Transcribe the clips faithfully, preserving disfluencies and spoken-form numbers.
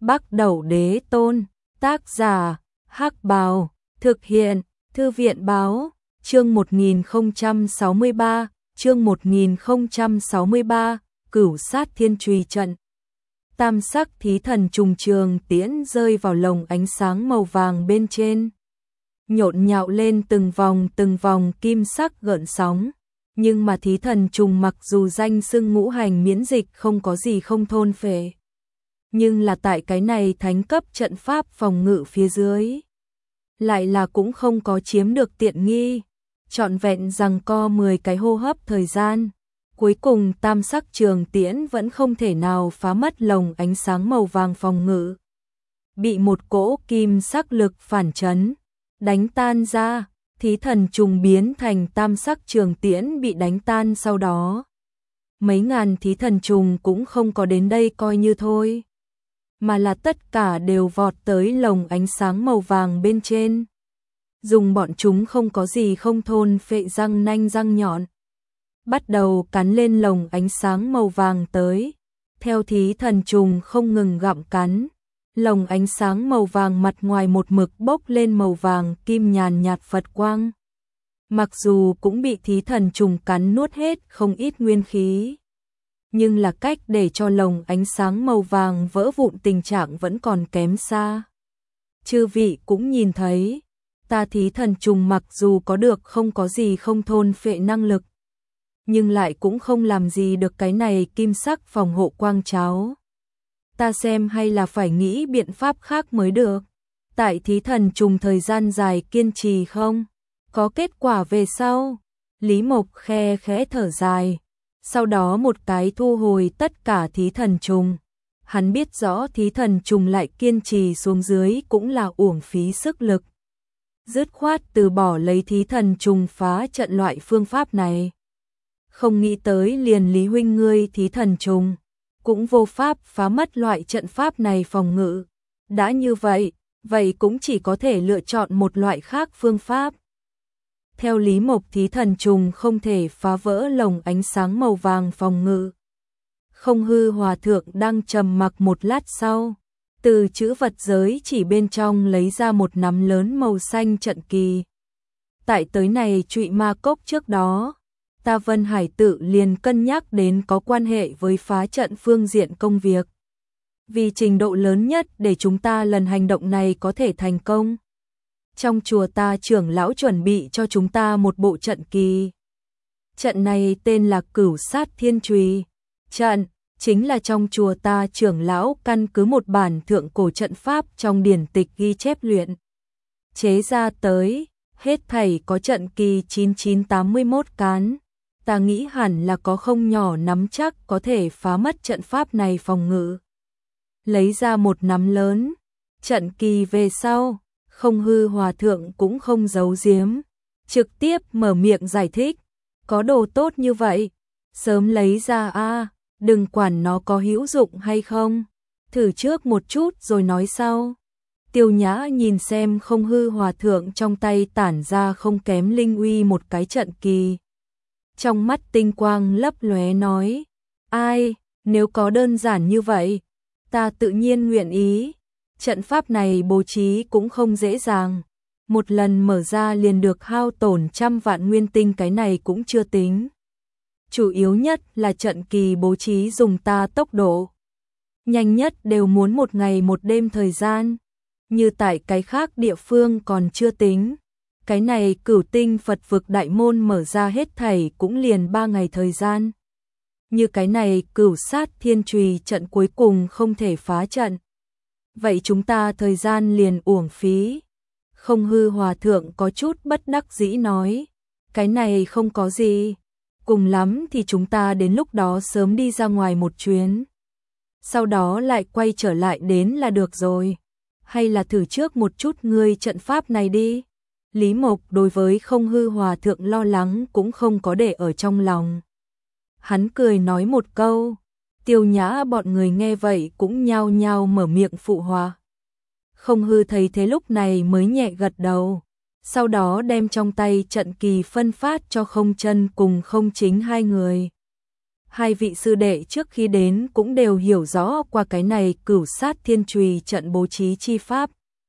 Bắc Đẩu Đế Tôn, tác giả, Hắc Bào, thực hiện, Thư viện báo, chương một nghìn không trăm sáu mươi ba, chương một nghìn không trăm sáu mươi ba, Cửu Sát Thiên Trùy Trận. Tam sắc thí thần trùng trường tiễn rơi vào lồng ánh sáng màu vàng bên trên. Nhộn nhạo lên từng vòng từng vòng kim sắc gợn sóng. Nhưng mà thí thần trùng mặc dù danh xưng ngũ hành miễn dịch không có gì không thôn phệ. Nhưng là tại cái này thánh cấp trận pháp phòng ngự phía dưới. Lại là cũng không có chiếm được tiện nghi. Trọn vẹn rằng co mười cái hô hấp thời gian. Cuối cùng tam sắc trường tiễn vẫn không thể nào phá mất lồng ánh sáng màu vàng phòng ngự. Bị một cỗ kim sắc lực phản chấn, đánh tan ra, thí thần trùng biến thành tam sắc trường tiễn bị đánh tan sau đó. Mấy ngàn thí thần trùng cũng không có đến đây coi như thôi. Mà là tất cả đều vọt tới lồng ánh sáng màu vàng bên trên. Dùng bọn chúng không có gì không thôn phệ răng nanh răng nhọn. Bắt đầu cắn lên lồng ánh sáng màu vàng tới. Theo thí thần trùng không ngừng gặm cắn. Lồng ánh sáng màu vàng mặt ngoài một mực bốc lên màu vàng kim nhàn nhạt Phật quang. Mặc dù cũng bị thí thần trùng cắn nuốt hết không ít nguyên khí. Nhưng là cách để cho lồng ánh sáng màu vàng vỡ vụn tình trạng vẫn còn kém xa. Chư vị cũng nhìn thấy, ta thí thần trùng mặc dù có được không có gì không thôn phệ năng lực. Nhưng lại cũng không làm gì được cái này kim sắc phòng hộ quang cháo. Ta xem hay là phải nghĩ biện pháp khác mới được. Tại thí thần trùng thời gian dài kiên trì không? Có kết quả về sau. Lý Mộc khe khẽ thở dài. Sau đó một cái thu hồi tất cả thí thần trùng. Hắn biết rõ thí thần trùng lại kiên trì xuống dưới cũng là uổng phí sức lực. Dứt khoát từ bỏ lấy thí thần trùng phá trận loại phương pháp này. Không nghĩ tới liền Lý huynh ngươi thí thần trùng. Cũng vô pháp phá mất loại trận pháp này phòng ngự. Đã như vậy, vậy cũng chỉ có thể lựa chọn một loại khác phương pháp. Theo Lý Mộc thí thần trùng không thể phá vỡ lồng ánh sáng màu vàng phòng ngự. Không hư hòa thượng đang trầm mặc một lát sau. Từ chữ vật giới chỉ bên trong lấy ra một nắm lớn màu xanh trận kỳ. Tại tới này trụy ma cốc trước đó. Ta Vân Hải tự liền cân nhắc đến có quan hệ với phá trận phương diện công việc. Vì trình độ lớn nhất để chúng ta lần hành động này có thể thành công. Trong chùa ta trưởng lão chuẩn bị cho chúng ta một bộ trận kỳ. Trận này tên là Cửu Sát Thiên Trùy. Trận chính là trong chùa ta trưởng lão căn cứ một bản thượng cổ trận pháp trong điển tịch ghi chép luyện. Chế ra tới, hết thảy có trận kỳ chín nghìn chín trăm tám mươi mốt cán. Ta nghĩ hẳn là có không nhỏ nắm chắc có thể phá mất trận pháp này phòng ngự. Lấy ra một nắm lớn, trận kỳ về sau, không hư hòa thượng cũng không giấu giếm. Trực tiếp mở miệng giải thích, có đồ tốt như vậy, sớm lấy ra a, đừng quản nó có hữu dụng hay không, thử trước một chút rồi nói sau. Tiêu Nhã nhìn xem không hư hòa thượng trong tay tản ra không kém linh uy một cái trận kỳ. Trong mắt tinh quang lấp lóe nói, ai, nếu có đơn giản như vậy, ta tự nhiên nguyện ý. Trận pháp này bố trí cũng không dễ dàng. Một lần mở ra liền được hao tổn trăm vạn nguyên tinh cái này cũng chưa tính. Chủ yếu nhất là trận kỳ bố trí dùng ta tốc độ. Nhanh nhất đều muốn một ngày một đêm thời gian. Như tại cái khác địa phương còn chưa tính. Cái này Cửu Tinh Phật vực đại môn mở ra hết thảy cũng liền ba ngày thời gian. Như cái này Cửu Sát Thiên Trùy trận cuối cùng không thể phá trận. Vậy chúng ta thời gian liền uổng phí. Không hư hòa thượng có chút bất đắc dĩ nói. Cái này không có gì. Cùng lắm thì chúng ta đến lúc đó sớm đi ra ngoài một chuyến. Sau đó lại quay trở lại đến là được rồi. Hay là thử trước một chút ngươi trận pháp này đi. Lý Mộc đối với không hư hòa thượng lo lắng cũng không có để ở trong lòng. Hắn cười nói một câu. Tiêu Nhã bọn người nghe vậy cũng nhao nhao mở miệng phụ họa. Không hư thấy thế lúc này mới nhẹ gật đầu. Sau đó đem trong tay trận kỳ phân phát cho Không Chân cùng Không Chính hai người. Hai vị sư đệ trước khi đến cũng đều hiểu rõ qua cái này Cửu Sát Thiên Chùy trận bố trí chi pháp.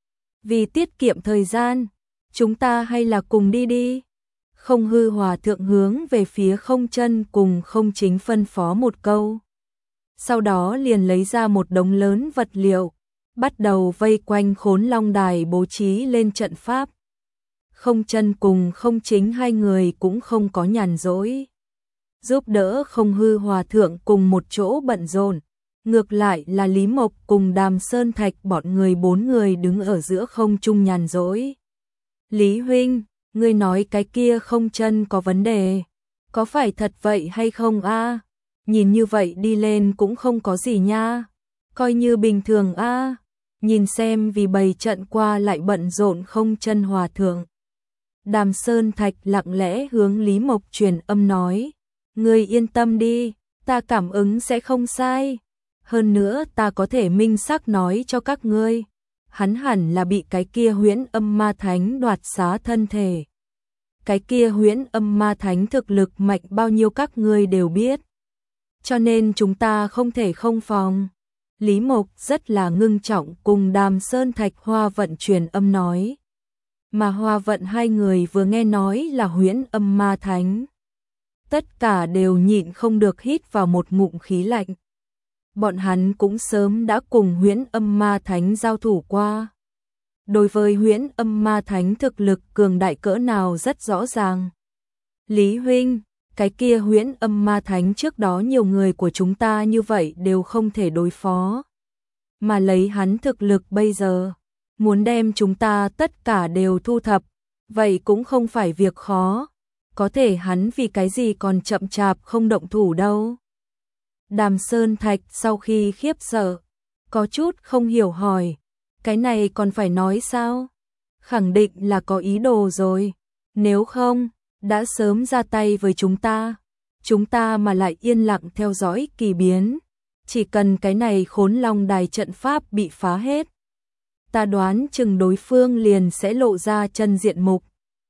Vì tiết kiệm thời gian, chúng ta hay là cùng đi đi. Không Hư Hòa thượng hướng về phía Không Chân cùng Không Chính phân phó một câu. Sau đó liền lấy ra một đống lớn vật liệu, bắt đầu vây quanh Khốn Long Đài bố trí lên trận pháp. Không Chân cùng Không Chính hai người cũng không có nhàn rỗi, giúp đỡ Không Hư Hòa thượng cùng một chỗ bận rộn. Ngược lại là Lý Mộc cùng Đàm Sơn Thạch bọn người bốn người đứng ở giữa không trung nhàn rỗi. Lý huynh, ngươi nói cái kia Không Chân có vấn đề, có phải thật vậy hay không a? Nhìn như vậy đi lên cũng không có gì nha, coi như bình thường a. Nhìn xem vì bày trận qua lại bận rộn Không Chân Hòa thượng. Đàm Sơn Thạch lặng lẽ hướng Lý Mộc truyền âm nói, ngươi yên tâm đi, ta cảm ứng sẽ không sai. Hơn nữa ta có thể minh xác nói cho các ngươi, hắn hẳn là bị cái kia Huyễn Âm Ma Thánh đoạt xá thân thể. Cái kia Huyễn Âm Ma Thánh thực lực mạnh bao nhiêu các ngươi đều biết, cho nên chúng ta không thể không phòng. Lý Mộc rất là ngưng trọng cùng Đàm Sơn Thạch Hoa Vận truyền âm nói. Mà Hoa Vận hai người vừa nghe nói là Huyễn Âm Ma Thánh, tất cả đều nhịn không được hít vào một ngụm khí lạnh. Bọn hắn cũng sớm đã cùng Huyễn Âm Ma Thánh giao thủ qua. Đối với Huyễn Âm Ma Thánh thực lực cường đại cỡ nào rất rõ ràng. Lý huynh, cái kia Huyễn Âm Ma Thánh trước đó nhiều người của chúng ta như vậy đều không thể đối phó. Mà lấy hắn thực lực bây giờ, muốn đem chúng ta tất cả đều thu thập, vậy cũng không phải việc khó. Có thể hắn vì cái gì còn chậm chạp không động thủ đâu. Đàm Sơn Thạch sau khi khiếp sợ, có chút không hiểu hỏi, cái này còn phải nói sao? Khẳng định là có ý đồ rồi, nếu không, đã sớm ra tay với chúng ta. Chúng ta mà lại yên lặng theo dõi kỳ biến, chỉ cần cái này Khốn Long Đài trận pháp bị phá hết, ta đoán chừng đối phương liền sẽ lộ ra chân diện mục.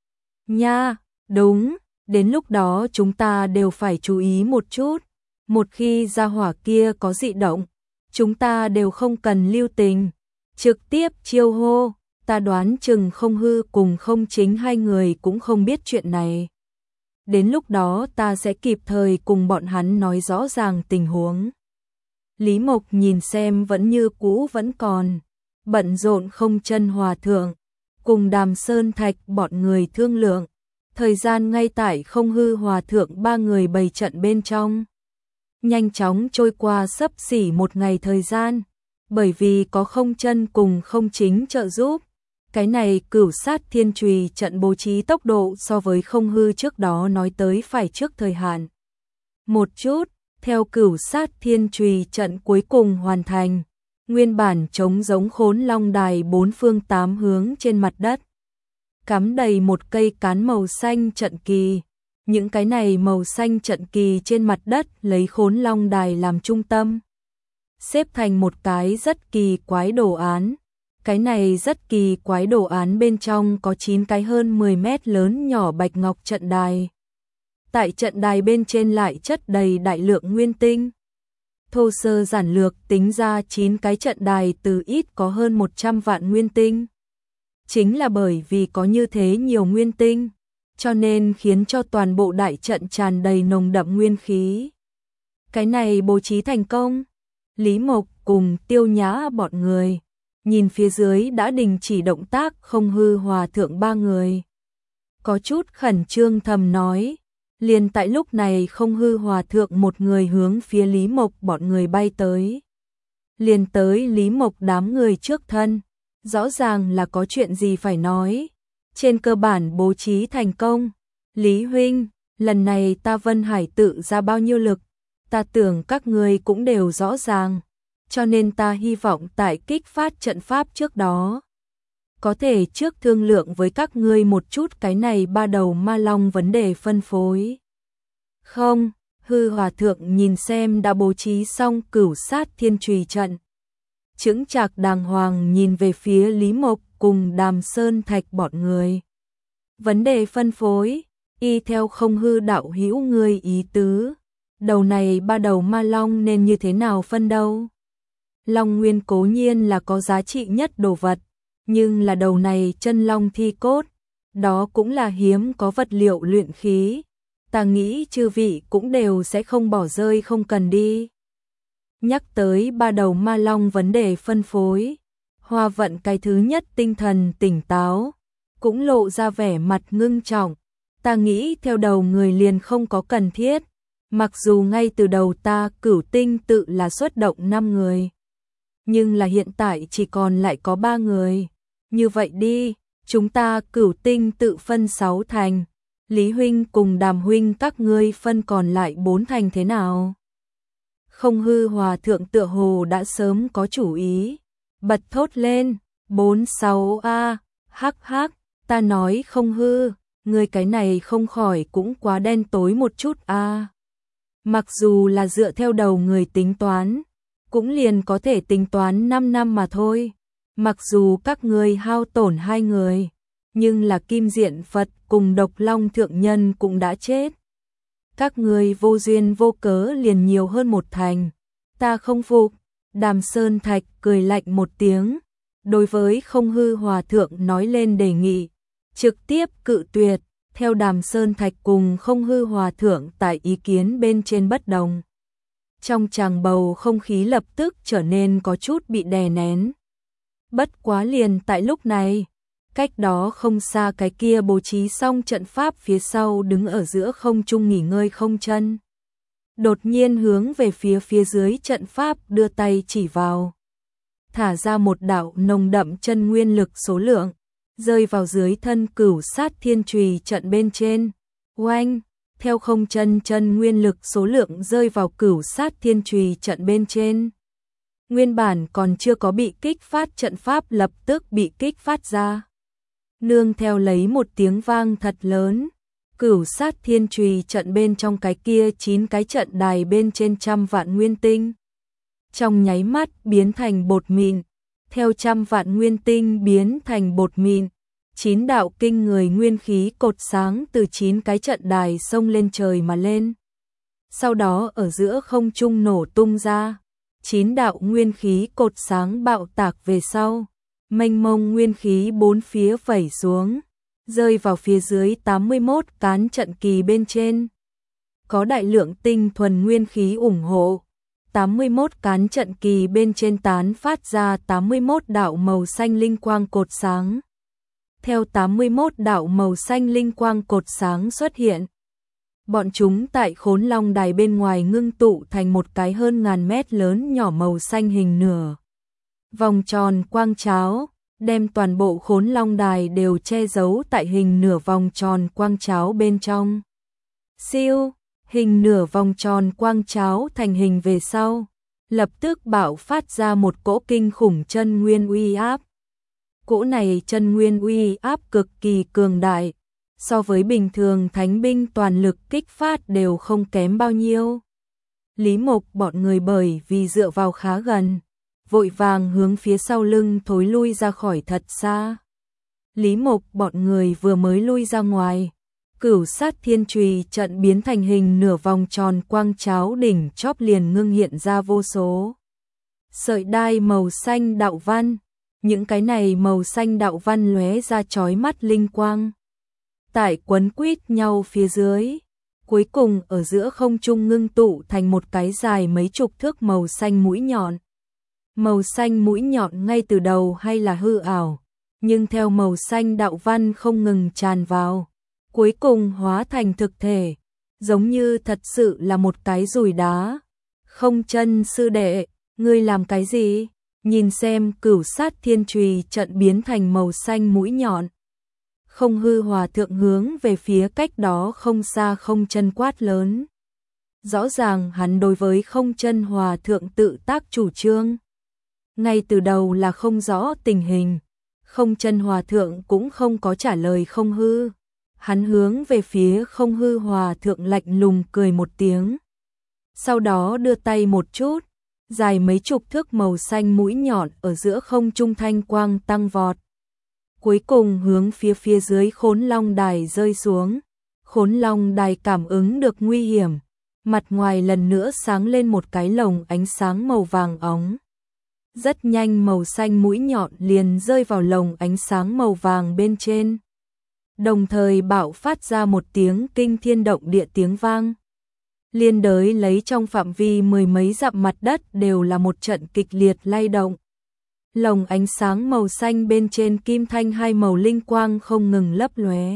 Nha, đúng, đến lúc đó chúng ta đều phải chú ý một chút. Một khi gia hỏa kia có dị động, chúng ta đều không cần lưu tình, trực tiếp chiêu hô. Ta đoán chừng Không Hư cùng Không Chính hai người cũng không biết chuyện này. Đến lúc đó ta sẽ kịp thời cùng bọn hắn nói rõ ràng tình huống. Lý Mộc nhìn xem vẫn như cũ vẫn còn bận rộn Không Chân Hòa thượng, cùng Đàm Sơn Thạch bọn người thương lượng. Thời gian ngay tại Không Hư Hòa thượng ba người bày trận bên trong. Nhanh chóng trôi qua sấp xỉ một ngày thời gian, bởi vì có Không Chân cùng Không Chính trợ giúp. Cái này Cửu Sát Thiên Chùy trận bố trí tốc độ so với Không Hư trước đó nói tới phải trước thời hạn một chút. Theo Cửu Sát Thiên Chùy trận cuối cùng hoàn thành, nguyên bản trống giống Khốn Long Đài bốn phương tám hướng trên mặt đất cắm đầy một cây cán màu xanh trận kỳ. Những cái này màu xanh trận kỳ trên mặt đất lấy Khốn Long Đài làm trung tâm, xếp thành một cái rất kỳ quái đồ án. Cái này rất kỳ quái đồ án bên trong có chín cái hơn mười mét lớn nhỏ bạch ngọc trận đài. Tại trận đài bên trên lại chất đầy đại lượng nguyên tinh. Thô sơ giản lược tính ra chín cái trận đài từ ít có hơn một trăm vạn nguyên tinh. Chính là bởi vì có như thế nhiều nguyên tinh, cho nên khiến cho toàn bộ đại trận tràn đầy nồng đậm nguyên khí. Cái này bố trí thành công. Lý Mộc cùng Tiêu Nhã bọn người nhìn phía dưới đã đình chỉ động tác Không Hư Hòa thượng ba người, có chút khẩn trương thầm nói. Liền tại lúc này Không Hư Hòa thượng một người hướng phía Lý Mộc bọn người bay tới. Liền tới Lý Mộc đám người trước thân, rõ ràng là có chuyện gì phải nói. Trên cơ bản bố trí thành công. Lý huynh, lần này ta Vân Hải tự ra bao nhiêu lực, ta tưởng các ngươi cũng đều rõ ràng, cho nên ta hy vọng tại kích phát trận pháp trước đó, có thể trước thương lượng với các ngươi một chút cái này ba đầu ma long vấn đề phân phối. Không, Hư Hòa thượng nhìn xem đã bố trí xong Cửu Sát Thiên Chùy trận, chững chạc đàng hoàng nhìn về phía Lý Mộc cùng Đàm Sơn Thạch bọn người. Vấn đề phân phối, y theo Không Hư đạo hữu ngươi ý tứ, đầu này ba đầu ma long nên như thế nào phân đâu? Long nguyên cố nhiên là có giá trị nhất đồ vật, nhưng là đầu này chân long thi cốt, đó cũng là hiếm có vật liệu luyện khí. Ta nghĩ chư vị cũng đều sẽ không bỏ rơi không cần đi. Nhắc tới ba đầu ma long vấn đề phân phối, Hoa Vận cái thứ nhất tinh thần tỉnh táo, cũng lộ ra vẻ mặt ngưng trọng. Ta nghĩ theo đầu người liền không có cần thiết, mặc dù ngay từ đầu ta Cửu Tinh tự là xuất động năm người, nhưng là hiện tại chỉ còn lại có ba người. Như vậy đi, chúng ta Cửu Tinh tự phân sáu thành, Lý huynh cùng Đàm huynh các ngươi phân còn lại bốn thành thế nào? Không Hư Hòa thượng tựa hồ đã sớm có chủ ý, bật thốt lên, bốn sáu a, hắc hắc, ta nói Không Hư, ngươi cái này không khỏi cũng quá đen tối một chút a. Mặc dù là dựa theo đầu người tính toán, cũng liền có thể tính toán năm năm mà thôi. Mặc dù các ngươi hao tổn hai người, nhưng là Kim Diện Phật cùng Độc Long thượng nhân cũng đã chết. Các ngươi vô duyên vô cớ liền nhiều hơn một thành, ta không phục. Đàm Sơn Thạch cười lạnh một tiếng, đối với Không Hư Hòa thượng nói lên đề nghị, trực tiếp cự tuyệt. Theo Đàm Sơn Thạch cùng Không Hư Hòa thượng tại ý kiến bên trên bất đồng, trong tràng bầu không khí lập tức trở nên có chút bị đè nén. Bất quá liền tại lúc này, cách đó không xa cái kia bố trí xong trận pháp phía sau đứng ở giữa không trung nghỉ ngơi Không Chân, đột nhiên hướng về phía phía dưới trận pháp đưa tay chỉ vào, thả ra một đạo nồng đậm chân nguyên lực số lượng, rơi vào dưới thân Cửu Sát Thiên Chùy trận bên trên. Oanh, theo Không Chân chân nguyên lực số lượng rơi vào Cửu Sát Thiên Chùy trận bên trên. Nguyên bản còn chưa có bị kích phát trận pháp lập tức bị kích phát ra. Nương theo lấy một tiếng vang thật lớn, Cửu Sát Thiên Chùy trận bên trong cái kia chín cái trận đài bên trên trăm vạn nguyên tinh, trong nháy mắt biến thành bột mịn. Theo trăm vạn nguyên tinh biến thành bột mịn, chín đạo kinh người nguyên khí cột sáng từ chín cái trận đài xông lên trời mà lên. Sau đó ở giữa không trung nổ tung ra, chín đạo nguyên khí cột sáng bạo tạc về sau, mênh mông nguyên khí bốn phía vẩy xuống, rơi vào phía dưới tám mươi mốt cán trận kỳ bên trên. Có đại lượng tinh thuần nguyên khí ủng hộ, tám mươi mốt cán trận kỳ bên trên tán phát ra tám mươi mốt đạo màu xanh linh quang cột sáng. Theo tám mươi mốt đạo màu xanh linh quang cột sáng xuất hiện, bọn chúng tại Khốn Long Đài bên ngoài ngưng tụ thành một cái hơn ngàn mét lớn nhỏ màu xanh hình nửa vòng tròn quang cháo, đem toàn bộ Khốn Long Đài đều che giấu tại hình nửa vòng tròn quang cháo bên trong. Siêu, hình nửa vòng tròn quang cháo thành hình về sau, lập tức bạo phát ra một cỗ kinh khủng chân nguyên uy áp. Cỗ này chân nguyên uy áp cực kỳ cường đại, so với bình thường thánh binh toàn lực kích phát đều không kém bao nhiêu. Lý Mộc bọn người bởi vì dựa vào khá gần, vội vàng hướng phía sau lưng thối lui ra khỏi thật xa. Lý Mộc bọn người vừa mới lui ra ngoài, Cửu Sát Thiên Chùy trận biến thành hình nửa vòng tròn quang cháo đỉnh chóp liền ngưng hiện ra vô số sợi đai màu xanh đạo văn. Những cái này màu xanh đạo văn lóe ra chói mắt linh quang, tại quấn quýt nhau phía dưới, cuối cùng ở giữa không trung ngưng tụ thành một cái dài mấy chục thước màu xanh mũi nhọn. Màu xanh mũi nhọn ngay từ đầu hay là hư ảo, nhưng theo màu xanh đạo văn không ngừng tràn vào, cuối cùng hóa thành thực thể, giống như thật sự là một cái dùi đá. Không Chân sư đệ, ngươi làm cái gì? Nhìn xem Cửu Sát Thiên Chùy trận biến thành màu xanh mũi nhọn, Không Hư Hòa thượng hướng về phía cách đó không xa Không Chân quát lớn. Rõ ràng hắn đối với Không Chân Hòa thượng tự tác chủ trương, ngay từ đầu là không rõ tình hình. Không Chân Hòa thượng cũng không có trả lời Không Hư, hắn hướng về phía Không Hư Hòa thượng lạnh lùng cười một tiếng, sau đó đưa tay một chút, dài mấy chục thước màu xanh mũi nhọn ở giữa không trung thanh quang tăng vọt, cuối cùng hướng phía phía dưới Khốn Long Đài rơi xuống. Khốn Long Đài cảm ứng được nguy hiểm, mặt ngoài lần nữa sáng lên một cái lồng ánh sáng màu vàng óng. Rất nhanh màu xanh mũi nhọn liền rơi vào lồng ánh sáng màu vàng bên trên. Đồng thời bạo phát ra một tiếng kinh thiên động địa tiếng vang. Liên đới lấy trong phạm vi mười mấy dặm mặt đất đều là một trận kịch liệt lay động. Lồng ánh sáng màu xanh bên trên kim thanh hai màu linh quang không ngừng lấp lóe.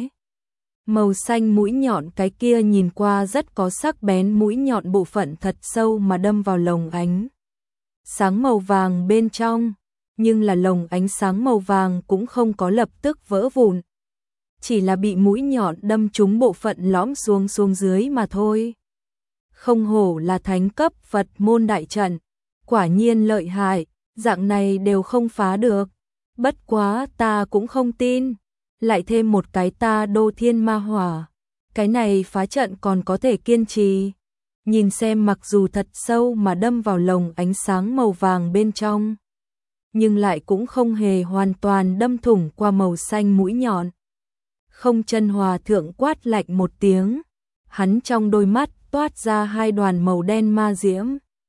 Màu xanh mũi nhọn cái kia nhìn qua rất có sắc bén, mũi nhọn bộ phận thật sâu mà đâm vào lồng ánh sáng màu vàng bên trong, nhưng là lồng ánh sáng màu vàng cũng không có lập tức vỡ vụn, chỉ là bị mũi nhọn đâm trúng bộ phận lõm xuống xuống dưới mà thôi. Không hổ là thánh cấp Phật môn đại trận, quả nhiên lợi hại, dạng này đều không phá được. Bất quá ta cũng không tin, lại thêm một cái ta đô thiên ma hỏa, cái này phá trận còn có thể kiên trì. Nhìn xem mặc dù thật sâu mà đâm vào lồng ánh sáng màu vàng bên trong, nhưng lại cũng không hề hoàn toàn đâm thủng qua màu xanh mũi nhọn. Không Chân Hòa thượng quát lạnh một tiếng, hắn trong đôi mắt toát ra hai đoàn màu đen ma diễm.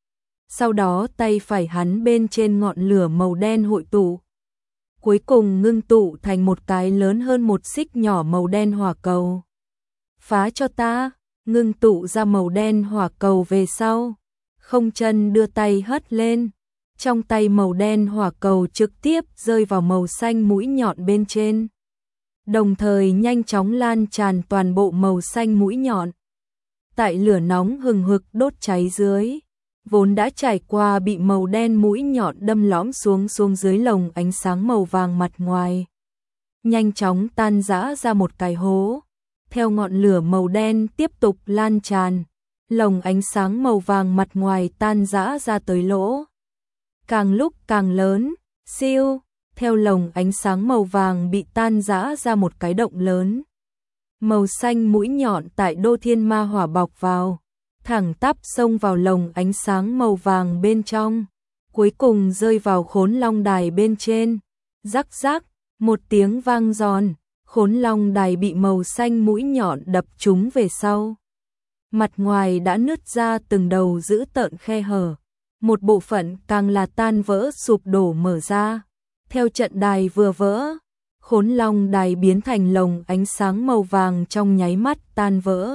Sau đó tay phải hắn bên trên ngọn lửa màu đen hội tụ, cuối cùng ngưng tụ thành một cái lớn hơn một xích nhỏ màu đen hỏa cầu. Phá cho ta! Ngưng tụ ra màu đen hỏa cầu về sau, Không Chân đưa tay hất lên, trong tay màu đen hỏa cầu trực tiếp rơi vào màu xanh mũi nhọn bên trên, đồng thời nhanh chóng lan tràn toàn bộ màu xanh mũi nhọn. Tại lửa nóng hừng hực đốt cháy dưới, vốn đã trải qua bị màu đen mũi nhọn đâm lõm xuống xuống dưới lồng ánh sáng màu vàng mặt ngoài, nhanh chóng tan rã ra một cái hố. Theo ngọn lửa màu đen tiếp tục lan tràn, lồng ánh sáng màu vàng mặt ngoài tan rã ra tới lỗ, càng lúc càng lớn. Siêu, theo lồng ánh sáng màu vàng bị tan rã ra một cái động lớn. Màu xanh mũi nhọn tại đô thiên ma hỏa bọc vào, thẳng tắp xông vào lồng ánh sáng màu vàng bên trong, cuối cùng rơi vào Khốn Long Đài bên trên. Rắc rắc, một tiếng vang giòn, Khốn Long Đài bị màu xanh mũi nhọn đập trúng về sau. Mặt ngoài đã nứt ra từng đầu dữ tợn khe hở, một bộ phận càng là tan vỡ sụp đổ mở ra. Theo trận đài vừa vỡ, Khốn Long Đài biến thành lồng ánh sáng màu vàng trong nháy mắt tan vỡ,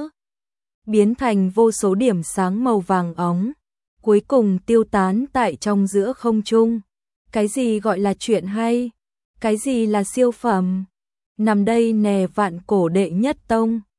biến thành vô số điểm sáng màu vàng óng, cuối cùng tiêu tán tại trong giữa không trung. Cái gì gọi là chuyện hay? Cái gì là siêu phẩm? Nằm đây nè Vạn Cổ đệ nhất tông.